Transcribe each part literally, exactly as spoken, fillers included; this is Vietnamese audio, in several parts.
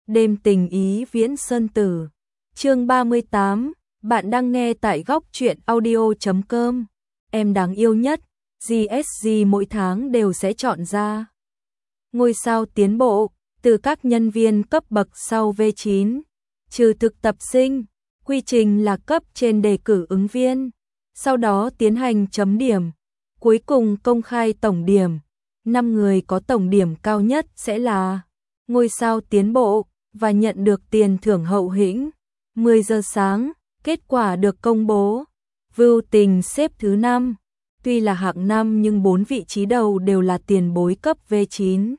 Đêm tình ý Viễn Sơn Tử. Chương ba mươi tám, bạn đang nghe tại góc truyện audio chấm com. Em đáng yêu nhất, giê ét giê mỗi tháng đều sẽ chọn ra ngôi sao tiến bộ từ các nhân viên cấp bậc sau V chín, trừ thực tập sinh. Quy trình là cấp trên đề cử ứng viên, sau đó tiến hành chấm điểm, cuối cùng công khai tổng điểm. Năm người có tổng điểm cao nhất sẽ là ngôi sao tiến bộ và nhận được tiền thưởng hậu hĩnh. mười giờ sáng, kết quả được công bố. Vưu Tình xếp thứ năm, tuy là hạng năm nhưng bốn vị trí đầu đều là tiền bối cấp V chín.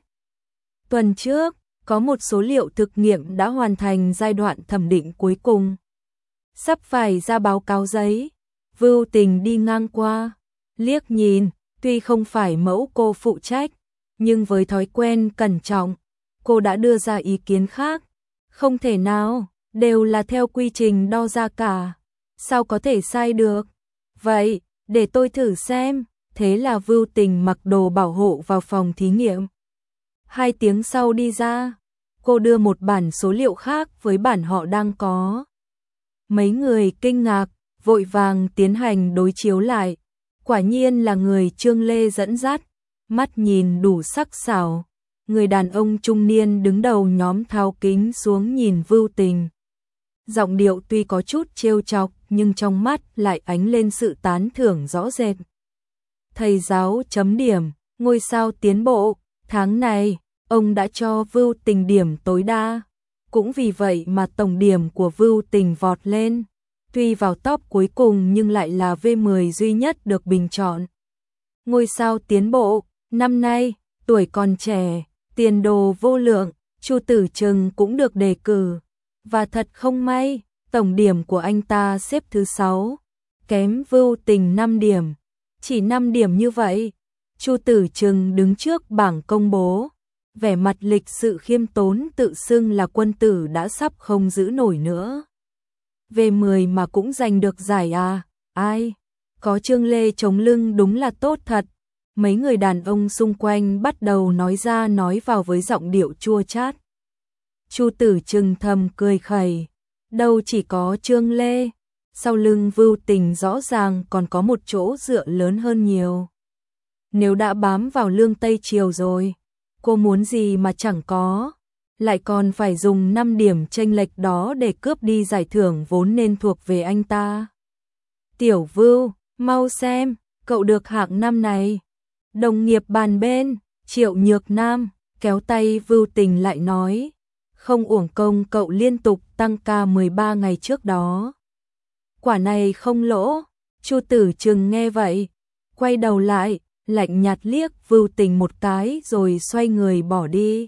Tuần trước, có một số liệu thực nghiệm đã hoàn thành giai đoạn thẩm định cuối cùng, sắp phải ra báo cáo giấy. Vưu Tình đi ngang qua, liếc nhìn, tuy không phải mẫu cô phụ trách, nhưng với thói quen cẩn trọng, cô đã đưa ra ý kiến khác. Không thể nào, đều là theo quy trình đo ra cả, sao có thể sai được? Vậy, để tôi thử xem. Thế là Vưu Tình mặc đồ bảo hộ vào phòng thí nghiệm. Hai tiếng sau đi ra, cô đưa một bản số liệu khác với bản họ đang có. Mấy người kinh ngạc, vội vàng tiến hành đối chiếu lại. Quả nhiên là người Trương Lê dẫn dắt, mắt nhìn đủ sắc sảo. Người đàn ông trung niên đứng đầu nhóm tháo kính xuống nhìn Vưu Tình. Giọng điệu tuy có chút trêu chọc nhưng trong mắt lại ánh lên sự tán thưởng rõ rệt. Thầy giáo chấm điểm, ngôi sao tiến bộ, tháng này, ông đã cho Vưu Tình điểm tối đa. Cũng vì vậy mà tổng điểm của Vưu Tình vọt lên. Tuy vào top cuối cùng nhưng lại là V mười duy nhất được bình chọn. Ngôi sao tiến bộ, năm nay, tuổi còn trẻ, tiền đồ vô lượng, Chu Tử Trừng cũng được đề cử. Và thật không may, tổng điểm của anh ta xếp thứ sáu, kém Vưu Tình năm điểm. Chỉ năm điểm như vậy, Chu Tử Trừng đứng trước bảng công bố, vẻ mặt lịch sự khiêm tốn tự xưng là quân tử đã sắp không giữ nổi nữa. V mười mà cũng giành được giải à, ai? Có Trương Lê chống lưng đúng là tốt thật. Mấy người đàn ông xung quanh bắt đầu nói ra nói vào với giọng điệu chua chát. Chu Tử Trừng thầm cười khẩy, đâu chỉ có Trương Lê, sau lưng Vưu Tình rõ ràng còn có một chỗ dựa lớn hơn nhiều. Nếu đã bám vào Lương Tây Triều rồi, cô muốn gì mà chẳng có, lại còn phải dùng năm điểm chênh lệch đó để cướp đi giải thưởng vốn nên thuộc về anh ta. Tiểu Vưu, mau xem, cậu được hạng năm này. Đồng nghiệp bàn bên, Triệu Nhược Nam, kéo tay Vưu Tình lại nói, không uổng công cậu liên tục tăng ca mười ba ngày trước đó. Quả này không lỗ. Chu Tử Trừng nghe vậy, quay đầu lại, lạnh nhạt liếc Vưu Tình một cái rồi xoay người bỏ đi.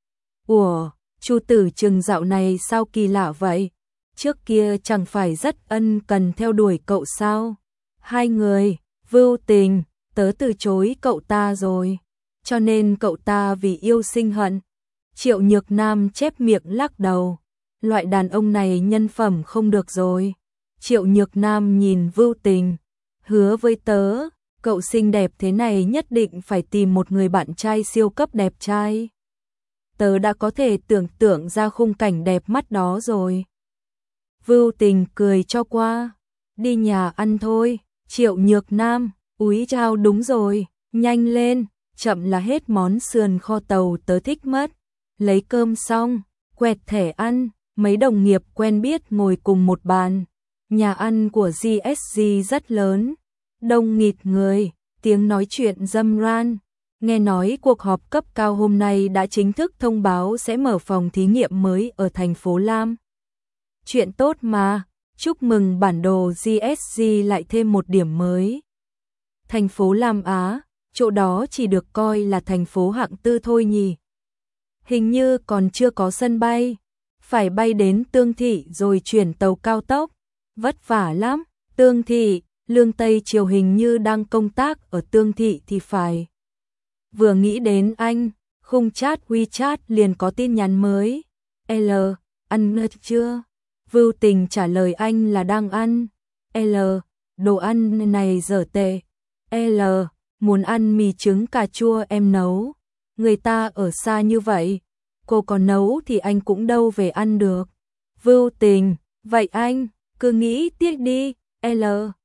Ủa, Chu Tử Trừng dạo này sao kỳ lạ vậy? Trước kia chẳng phải rất ân cần theo đuổi cậu sao? Hai người, Vưu Tình, tớ từ chối cậu ta rồi, cho nên cậu ta vì yêu sinh hận. Triệu Nhược Nam chép miệng lắc đầu, loại đàn ông này nhân phẩm không được rồi. Triệu Nhược Nam nhìn Vưu Tình, hứa với tớ, cậu xinh đẹp thế này nhất định phải tìm một người bạn trai siêu cấp đẹp trai. Tớ đã có thể tưởng tượng ra khung cảnh đẹp mắt đó rồi. Vưu Tình cười cho qua, đi nhà ăn thôi. Triệu Nhược Nam, úi chao đúng rồi, nhanh lên, chậm là hết món sườn kho tàu tớ thích mất. Lấy cơm xong, quẹt thẻ ăn, mấy đồng nghiệp quen biết ngồi cùng một bàn. Nhà ăn của giê ét giê rất lớn, đông nghịt người, tiếng nói chuyện râm ran. Nghe nói cuộc họp cấp cao hôm nay đã chính thức thông báo sẽ mở phòng thí nghiệm mới ở thành phố Lam. Chuyện tốt mà, chúc mừng bản đồ giê ét giê lại thêm một điểm mới. Thành phố Lam Á, chỗ đó chỉ được coi là thành phố hạng tư thôi nhỉ. Hình như còn chưa có sân bay, phải bay đến Tương Thị rồi chuyển tàu cao tốc, vất vả lắm. Tương Thị, Lương Tây Triều hình như đang công tác ở Tương Thị thì phải. Vừa nghĩ đến anh, khung chat WeChat liền có tin nhắn mới. L, ăn chưa? Vưu Tình trả lời anh là đang ăn. L, đồ ăn này dở tệ. L, muốn ăn mì trứng cà chua em nấu. Người ta ở xa như vậy, cô có nấu thì anh cũng đâu về ăn được. Vưu Tình, vậy anh, cứ nghĩ tiếc đi, L,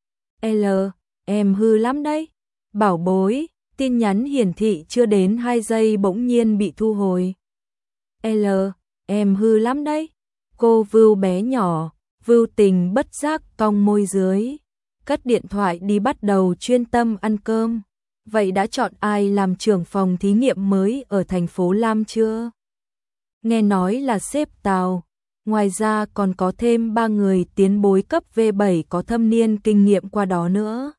L, em hư lắm đấy. Bảo bối, tin nhắn hiển thị chưa đến hai giây bỗng nhiên bị thu hồi. L, em hư lắm đấy. Cô Vưu bé nhỏ, Vưu Tình bất giác cong môi dưới, cất điện thoại đi bắt đầu chuyên tâm ăn cơm. Vậy đã chọn ai làm trưởng phòng thí nghiệm mới ở thành phố Lam chưa? Nghe nói là sếp Tào, ngoài ra còn có thêm ba người tiến bối cấp V bảy có thâm niên kinh nghiệm qua đó nữa.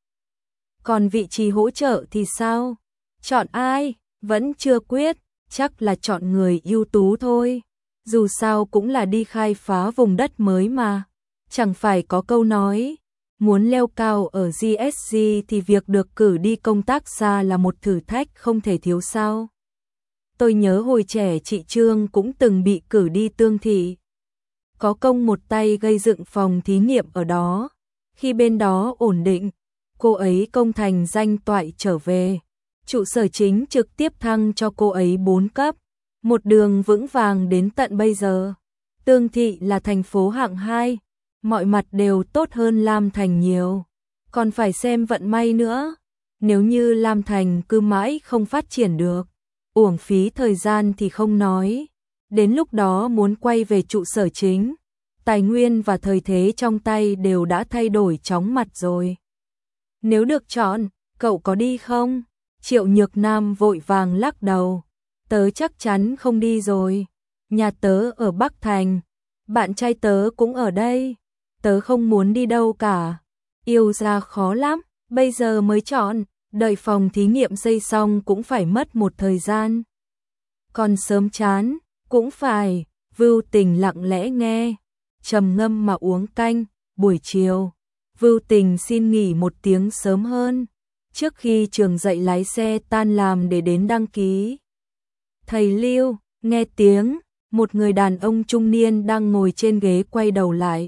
Còn vị trí hỗ trợ thì sao? Chọn ai? Vẫn chưa quyết, chắc là chọn người ưu tú thôi. Dù sao cũng là đi khai phá vùng đất mới mà. Chẳng phải có câu nói, muốn leo cao ở giê ét giê thì việc được cử đi công tác xa là một thử thách không thể thiếu sao. Tôi nhớ hồi trẻ chị Trương cũng từng bị cử đi Tương Thị. Có công một tay gây dựng phòng thí nghiệm ở đó. Khi bên đó ổn định, cô ấy công thành danh toại trở về. Trụ sở chính trực tiếp thăng cho cô ấy bốn cấp. Một đường vững vàng đến tận bây giờ. Tương Thị là thành phố hạng hai, mọi mặt đều tốt hơn Lam Thành nhiều. Còn phải xem vận may nữa. Nếu như Lam Thành cứ mãi không phát triển được, uổng phí thời gian thì không nói. Đến lúc đó muốn quay về trụ sở chính, tài nguyên và thời thế trong tay đều đã thay đổi chóng mặt rồi. Nếu được chọn, cậu có đi không? Triệu Nhược Nam vội vàng lắc đầu. Tớ chắc chắn không đi rồi. Nhà tớ ở Bắc Thành, bạn trai tớ cũng ở đây. Tớ không muốn đi đâu cả. Yêu ra khó lắm, bây giờ mới chọn, đợi phòng thí nghiệm xây xong cũng phải mất một thời gian. Còn sớm chán, cũng phải. Vưu Tình lặng lẽ nghe, trầm ngâm mà uống canh. Buổi chiều, Vưu Tình xin nghỉ một tiếng sớm hơn, trước khi trường dạy lái xe tan làm để đến đăng ký. Thầy Lưu, nghe tiếng, một người đàn ông trung niên đang ngồi trên ghế quay đầu lại.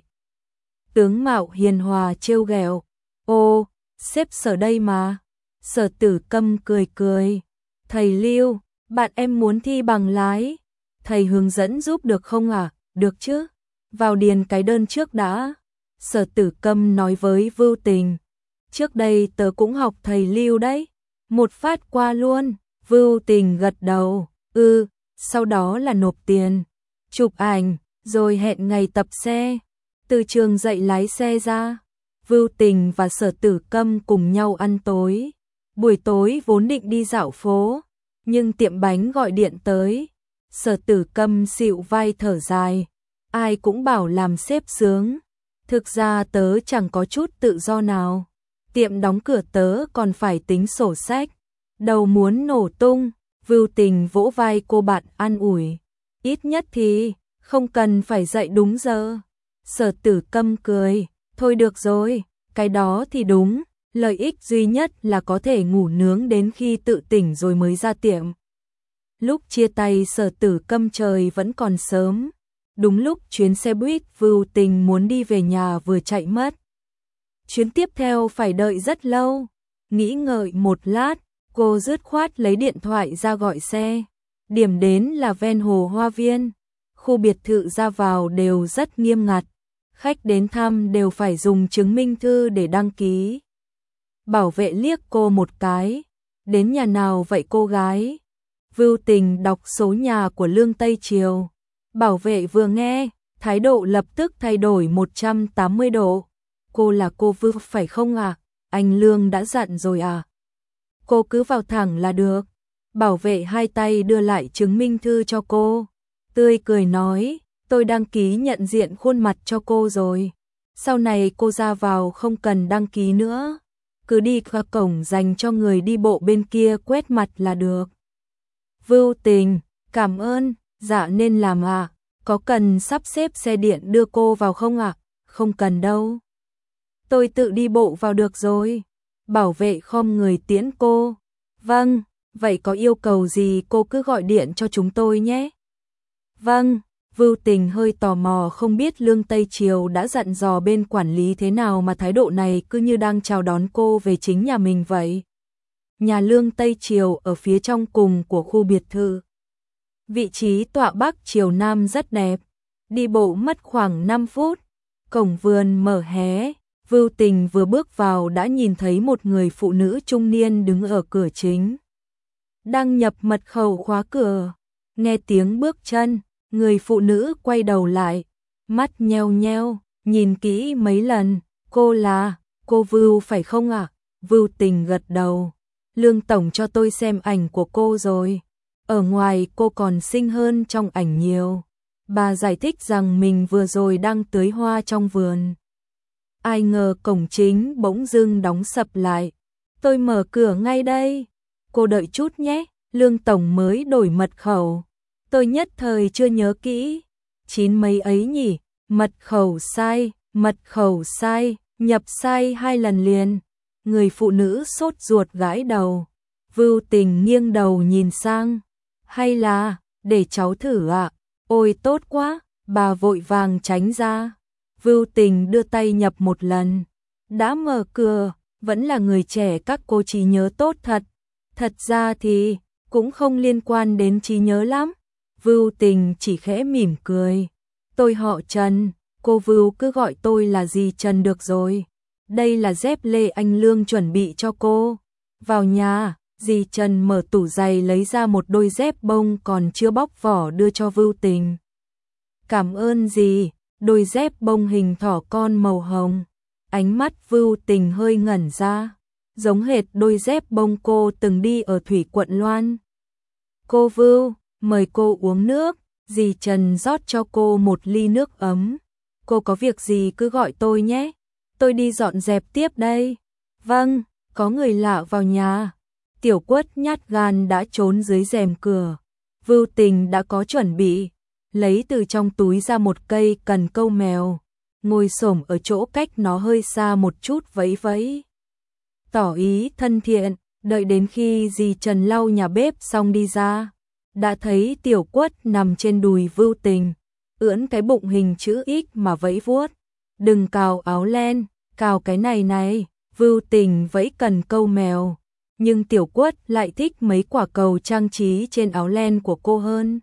Tướng mạo hiền hòa trêu ghẹo. Ô, sếp Sở đây mà. Sở Tử Câm cười cười. Thầy Lưu, bạn em muốn thi bằng lái. Thầy hướng dẫn giúp được không à? Được chứ. Vào điền cái đơn trước đã. Sở Tử Câm nói với Vưu Tình. Trước đây tớ cũng học thầy Lưu đấy. Một phát qua luôn. Vưu Tình gật đầu. Ừ, sau đó là nộp tiền, chụp ảnh, rồi hẹn ngày tập xe. Từ trường dạy lái xe ra, Vưu Tình và Sở Tử Câm cùng nhau ăn tối. Buổi tối vốn định đi dạo phố, nhưng tiệm bánh gọi điện tới. Sở Tử Câm xịu vai thở dài. Ai cũng bảo làm sếp sướng. Thực ra tớ chẳng có chút tự do nào. Tiệm đóng cửa tớ còn phải tính sổ sách. Đầu muốn nổ tung. Vưu Tình vỗ vai cô bạn an ủi. Ít nhất thì không cần phải dậy đúng giờ. Sở Tử Câm cười. Thôi được rồi, cái đó thì đúng. Lợi ích duy nhất là có thể ngủ nướng đến khi tự tỉnh rồi mới ra tiệm. Lúc chia tay Sở Tử Câm trời vẫn còn sớm. Đúng lúc chuyến xe buýt Vưu Tình muốn đi về nhà vừa chạy mất. Chuyến tiếp theo phải đợi rất lâu. Nghĩ ngợi một lát, cô dứt khoát lấy điện thoại ra gọi xe. Điểm đến là ven hồ Hoa Viên. Khu biệt thự ra vào đều rất nghiêm ngặt. Khách đến thăm đều phải dùng chứng minh thư để đăng ký. Bảo vệ liếc cô một cái. Đến nhà nào vậy cô gái? Vưu Tình đọc số nhà của Lương Tây Triều. Bảo vệ vừa nghe, thái độ lập tức thay đổi một trăm tám mươi độ. Cô là cô Vưu phải không à? Anh Lương đã dặn rồi à? Cô cứ vào thẳng là được. Bảo vệ hai tay đưa lại chứng minh thư cho cô. Tươi cười nói, tôi đăng ký nhận diện khuôn mặt cho cô rồi. Sau này cô ra vào không cần đăng ký nữa. Cứ đi qua cổng dành cho người đi bộ bên kia quét mặt là được. Vưu Tình, cảm ơn, dạ nên làm à? Có cần sắp xếp xe điện đưa cô vào không ạ? À? Không cần đâu. Tôi tự đi bộ vào được rồi. Bảo vệ khom người tiễn cô. Vâng, vậy có yêu cầu gì cô cứ gọi điện cho chúng tôi nhé. Vâng, Vưu Tình hơi tò mò không biết Lương Tây Triều đã dặn dò bên quản lý thế nào mà thái độ này cứ như đang chào đón cô về chính nhà mình vậy. Nhà Lương Tây Triều ở phía trong cùng của khu biệt thự. Vị trí tọa bắc chiều nam rất đẹp, đi bộ mất khoảng năm phút, cổng vườn mở hé, Vưu Tình vừa bước vào đã nhìn thấy một người phụ nữ trung niên đứng ở cửa chính. Đang nhập mật khẩu khóa cửa, nghe tiếng bước chân, người phụ nữ quay đầu lại, mắt nheo nheo, nhìn kỹ mấy lần, cô là, cô Vưu phải không ạ? À? Vưu Tình gật đầu, Lương Tổng cho tôi xem ảnh của cô rồi, ở ngoài cô còn xinh hơn trong ảnh nhiều. Bà giải thích rằng mình vừa rồi đang tưới hoa trong vườn. Ai ngờ cổng chính bỗng dưng đóng sập lại. Tôi mở cửa ngay đây. Cô đợi chút nhé, Lương Tổng mới đổi mật khẩu. Tôi nhất thời chưa nhớ kỹ. Chín mấy ấy nhỉ, mật khẩu sai, mật khẩu sai, nhập sai hai lần liền. Người phụ nữ sốt ruột gãi đầu. Vưu Tình nghiêng đầu nhìn sang. Hay là, để cháu thử ạ. À? Ôi tốt quá, bà vội vàng tránh ra. Vưu Tình đưa tay nhập một lần. Đã mở cửa, vẫn là người trẻ các cô trí nhớ tốt thật. Thật ra thì, cũng không liên quan đến trí nhớ lắm. Vưu Tình chỉ khẽ mỉm cười. Tôi họ Trần, cô Vưu cứ gọi tôi là dì Trần được rồi. Đây là dép lê anh Lương chuẩn bị cho cô. Vào nhà, dì Trần mở tủ giày lấy ra một đôi dép bông còn chưa bóc vỏ đưa cho Vưu Tình. Cảm ơn dì, đôi dép bông hình thỏ con màu hồng. Ánh mắt Vưu Tình hơi ngẩn ra, giống hệt đôi dép bông cô từng đi ở Thủy Quận Loan. Cô Vưu, mời cô uống nước, dì Trần rót cho cô một ly nước ấm. Cô có việc gì cứ gọi tôi nhé, tôi đi dọn dẹp tiếp đây. Vâng, có người lạ vào nhà. Tiểu Quất nhát gan đã trốn dưới rèm cửa. Vưu Tình đã có chuẩn bị, lấy từ trong túi ra một cây cần câu mèo, ngồi xổm ở chỗ cách nó hơi xa một chút vẫy vẫy. Tỏ ý thân thiện, đợi đến khi dì Trần lau nhà bếp xong đi ra, đã thấy Tiểu Quất nằm trên đùi Vưu Tình, ưỡn cái bụng hình chữ X mà vẫy vuốt. Đừng cào áo len, cào cái này này. Vưu Tình vẫy cần câu mèo, nhưng Tiểu Quất lại thích mấy quả cầu trang trí trên áo len của cô hơn.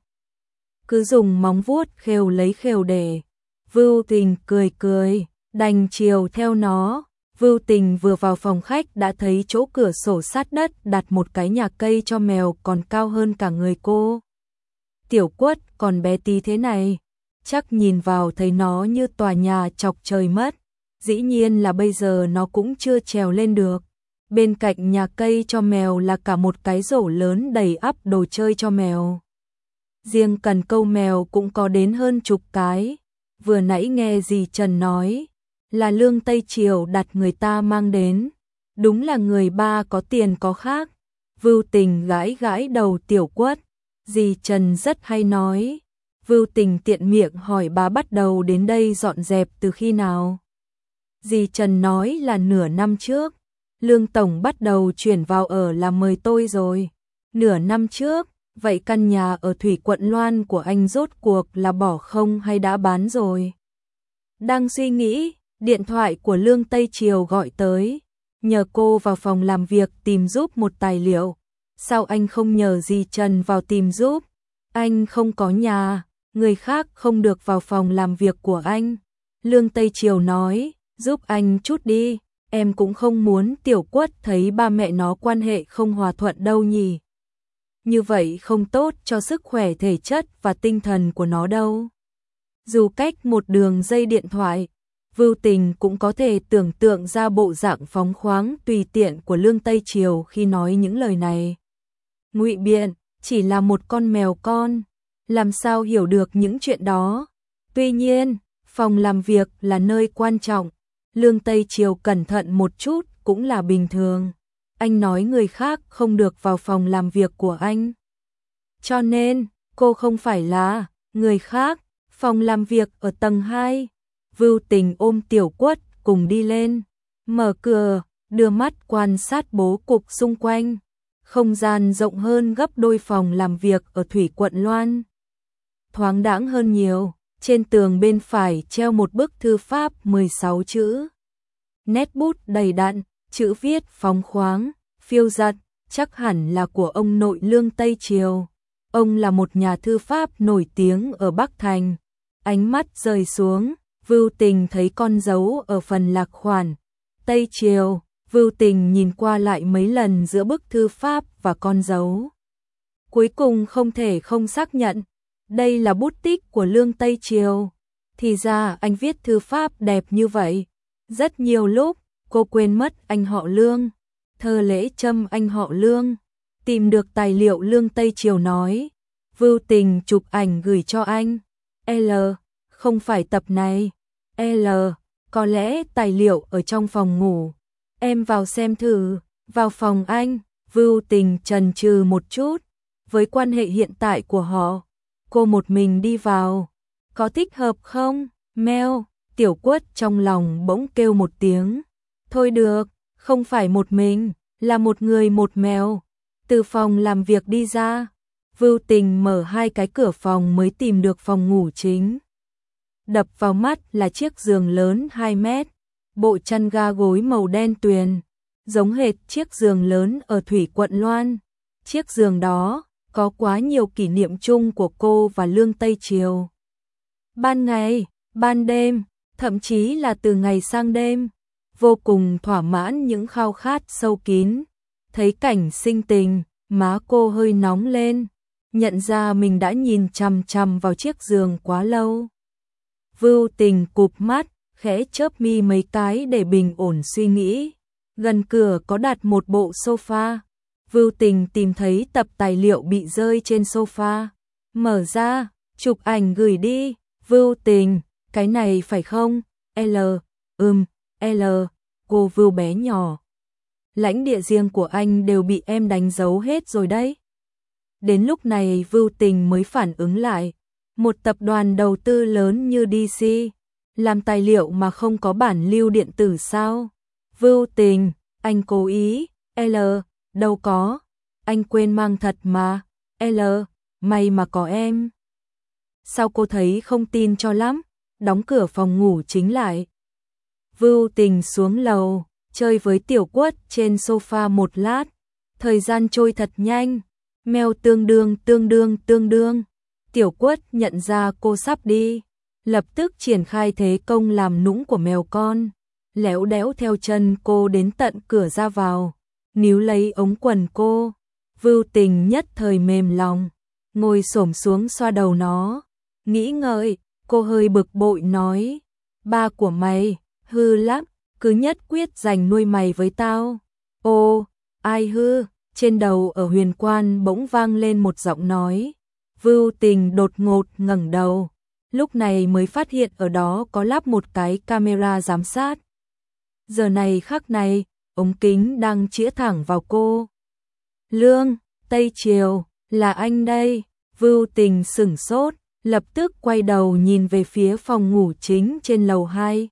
Cứ dùng móng vuốt khều lấy khều để. Vưu Tình cười cười, đành chiều theo nó. Vưu Tình vừa vào phòng khách đã thấy chỗ cửa sổ sát đất đặt một cái nhà cây cho mèo còn cao hơn cả người cô. Tiểu Quất còn bé tí thế này, chắc nhìn vào thấy nó như tòa nhà chọc trời mất. Dĩ nhiên là bây giờ nó cũng chưa trèo lên được. Bên cạnh nhà cây cho mèo là cả một cái rổ lớn đầy ắp đồ chơi cho mèo. Riêng cần câu mèo cũng có đến hơn chục cái. Vừa nãy nghe dì Trần nói là Lương Tây Triều đặt người ta mang đến. Đúng là người ba có tiền có khác. Vưu Tình gãi gãi đầu Tiểu Quất. Dì Trần rất hay nói. Vưu Tình tiện miệng hỏi bà bắt đầu đến đây dọn dẹp từ khi nào. Dì Trần nói là nửa năm trước. Lương Tổng bắt đầu chuyển vào ở là mời tôi rồi. Nửa năm trước, vậy căn nhà ở Thủy Quận Loan của anh rốt cuộc là bỏ không hay đã bán rồi? Đang suy nghĩ, điện thoại của Lương Tây Triều gọi tới, nhờ cô vào phòng làm việc tìm giúp một tài liệu. Sao anh không nhờ dì Trần vào tìm giúp? Anh không có nhà, người khác không được vào phòng làm việc của anh. Lương Tây Triều nói, giúp anh chút đi. Em cũng không muốn Tiểu Quất thấy ba mẹ nó quan hệ không hòa thuận đâu nhỉ. Như vậy không tốt cho sức khỏe thể chất và tinh thần của nó đâu. Dù cách một đường dây điện thoại, Vưu Tình cũng có thể tưởng tượng ra bộ dạng phóng khoáng tùy tiện của Lương Tây Triều khi nói những lời này. Ngụy biện, chỉ là một con mèo con, làm sao hiểu được những chuyện đó. Tuy nhiên, phòng làm việc là nơi quan trọng. Lương Tây Triều cẩn thận một chút cũng là bình thường. Anh nói người khác không được vào phòng làm việc của anh. Cho nên, cô không phải là người khác. Phòng làm việc ở tầng hai. Vưu Tình ôm Tiểu Quất cùng đi lên. Mở cửa, đưa mắt quan sát bố cục xung quanh. Không gian rộng hơn gấp đôi phòng làm việc ở Thủy Quận Loan. Thoáng đãng hơn nhiều. Trên tường bên phải treo một bức thư pháp mười sáu chữ. Nét bút đầy đặn, chữ viết phóng khoáng, phiêu dật, chắc hẳn là của ông nội Lương Tây Triều. Ông là một nhà thư pháp nổi tiếng ở Bắc Thành. Ánh mắt rơi xuống, Vưu Tình thấy con dấu ở phần lạc khoản Tây Triều. Vưu Tình nhìn qua lại mấy lần giữa bức thư pháp và con dấu. Cuối cùng không thể không xác nhận, đây là bút tích của Lương Tây Triều. Thì ra anh viết thư pháp đẹp như vậy. Rất nhiều lúc, cô quên mất anh họ Lương. Thơ lễ châm anh họ Lương. Tìm được tài liệu Lương Tây Triều nói. Vưu Tình chụp ảnh gửi cho anh. L. Không phải tập này. L. Có lẽ tài liệu ở trong phòng ngủ. Em vào xem thử. Vào phòng anh. Vưu Tình chần chừ một chút. Với quan hệ hiện tại của họ, cô một mình đi vào. Có thích hợp không? Mèo. Tiểu Quất trong lòng bỗng kêu một tiếng. Thôi được, không phải một mình, là một người một mèo. Từ phòng làm việc đi ra, Vưu Tình mở hai cái cửa phòng mới tìm được phòng ngủ chính. Đập vào mắt là chiếc giường lớn hai mét, bộ chăn ga gối màu đen tuyền, giống hệt chiếc giường lớn ở Thủy Quận Loan. Chiếc giường đó có quá nhiều kỷ niệm chung của cô và Lương Tây Triều. Ban ngày, ban đêm, thậm chí là từ ngày sang đêm, vô cùng thỏa mãn những khao khát sâu kín. Thấy cảnh sinh tình, má cô hơi nóng lên, nhận ra mình đã nhìn chằm chằm vào chiếc giường quá lâu. Vưu Tình cụp mắt, khẽ chớp mi mấy cái để bình ổn suy nghĩ. Gần cửa có đặt một bộ sofa. Vưu Tình tìm thấy tập tài liệu bị rơi trên sofa. Mở ra, chụp ảnh gửi đi. Vưu Tình, cái này phải không? L. Ừm, L. Cô Vưu bé nhỏ. Lãnh địa riêng của anh đều bị em đánh dấu hết rồi đấy. Đến lúc này Vưu Tình mới phản ứng lại. Một tập đoàn đầu tư lớn như đê xê, làm tài liệu mà không có bản lưu điện tử sao? Vưu Tình, anh cố ý. L. Đâu có. Anh quên mang thật mà. L. May mà có em. Sao cô thấy không tin cho lắm? Đóng cửa phòng ngủ chính lại. Vưu Tình xuống lầu, chơi với Tiểu Quất trên sofa một lát. Thời gian trôi thật nhanh. Mèo tương đương tương đương tương đương. Tiểu Quất nhận ra cô sắp đi, lập tức triển khai thế công làm nũng của mèo con, léo đéo theo chân cô đến tận cửa ra vào, níu lấy ống quần cô. Vưu Tình nhất thời mềm lòng, ngồi xổm xuống xoa đầu nó. Nghĩ ngợi, cô hơi bực bội nói, ba của mày, hư lắm, cứ nhất quyết giành nuôi mày với tao. Ô, ai hư? Trên đầu ở Huyền Quan bỗng vang lên một giọng nói. Vưu Tình đột ngột ngẩng đầu, lúc này mới phát hiện ở đó có lắp một cái camera giám sát. Giờ này khắc này, ống kính đang chĩa thẳng vào cô. Lương Tây Triều, là anh đây. Vưu Tình sửng sốt, lập tức quay đầu nhìn về phía phòng ngủ chính trên lầu hai.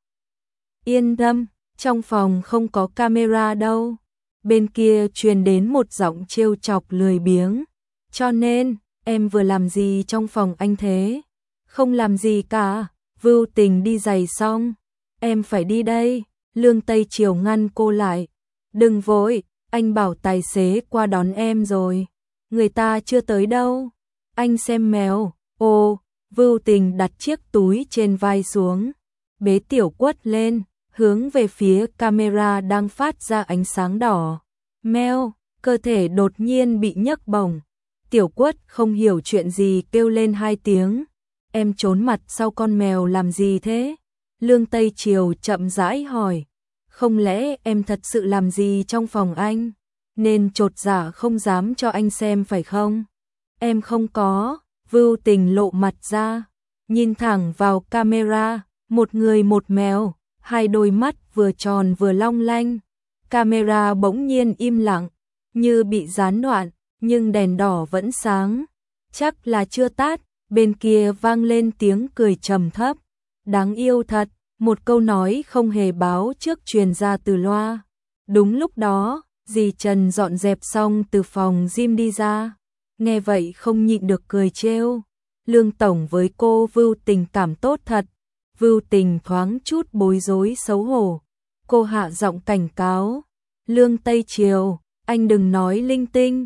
Yên tâm, trong phòng không có camera đâu. Bên kia truyền đến một giọng trêu chọc lười biếng. Cho nên, em vừa làm gì trong phòng anh thế? Không làm gì cả. Vưu Tình đi giày xong. Em phải đi đây. Lương Tây Triều ngăn cô lại. Đừng vội, anh bảo tài xế qua đón em rồi. Người ta chưa tới đâu. Anh xem mèo. Ô, Vưu Tình đặt chiếc túi trên vai xuống, bế Tiểu Quất lên, hướng về phía camera đang phát ra ánh sáng đỏ. Mèo, cơ thể đột nhiên bị nhấc bổng. Tiểu Quất không hiểu chuyện gì kêu lên hai tiếng. Em trốn mặt sau con mèo làm gì thế? Lương Tây Triều chậm rãi hỏi. Không lẽ em thật sự làm gì trong phòng anh, nên chột dạ không dám cho anh xem phải không? Em không có. Vưu Tình lộ mặt ra, nhìn thẳng vào camera, một người một mèo, hai đôi mắt vừa tròn vừa long lanh. Camera bỗng nhiên im lặng, như bị gián đoạn, nhưng đèn đỏ vẫn sáng. Chắc là chưa tắt. Bên kia vang lên tiếng cười trầm thấp. Đáng yêu thật, một câu nói không hề báo trước truyền ra từ loa. Đúng lúc đó, dì Trần dọn dẹp xong từ phòng gym đi ra. Nghe vậy không nhịn được cười trêu. Lương tổng với cô Vưu Tình cảm tốt thật. Vưu Tình thoáng chút bối rối xấu hổ. Cô hạ giọng cảnh cáo. Lương Tây Triều, anh đừng nói linh tinh.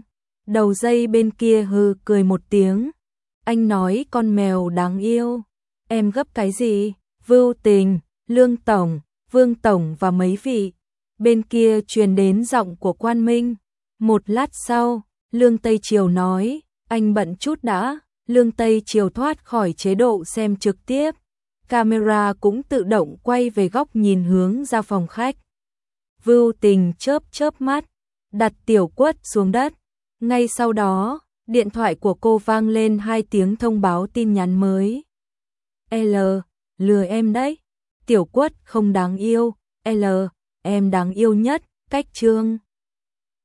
Đầu dây bên kia hừ cười một tiếng. Anh nói con mèo đáng yêu. Em gấp cái gì? Vưu Tình, Lương Tổng, Vương Tổng và mấy vị. Bên kia truyền đến giọng của Quan Minh. Một lát sau, Lương Tây Triều nói, anh bận chút đã. Lương Tây Triều thoát khỏi chế độ xem trực tiếp. Camera cũng tự động quay về góc nhìn hướng ra phòng khách. Vưu Tình chớp chớp mắt, đặt Tiểu Quất xuống đất. Ngay sau đó, điện thoại của cô vang lên hai tiếng thông báo tin nhắn mới. L, lừa em đấy. Tiểu Quất không đáng yêu. L, em đáng yêu nhất. Cách chương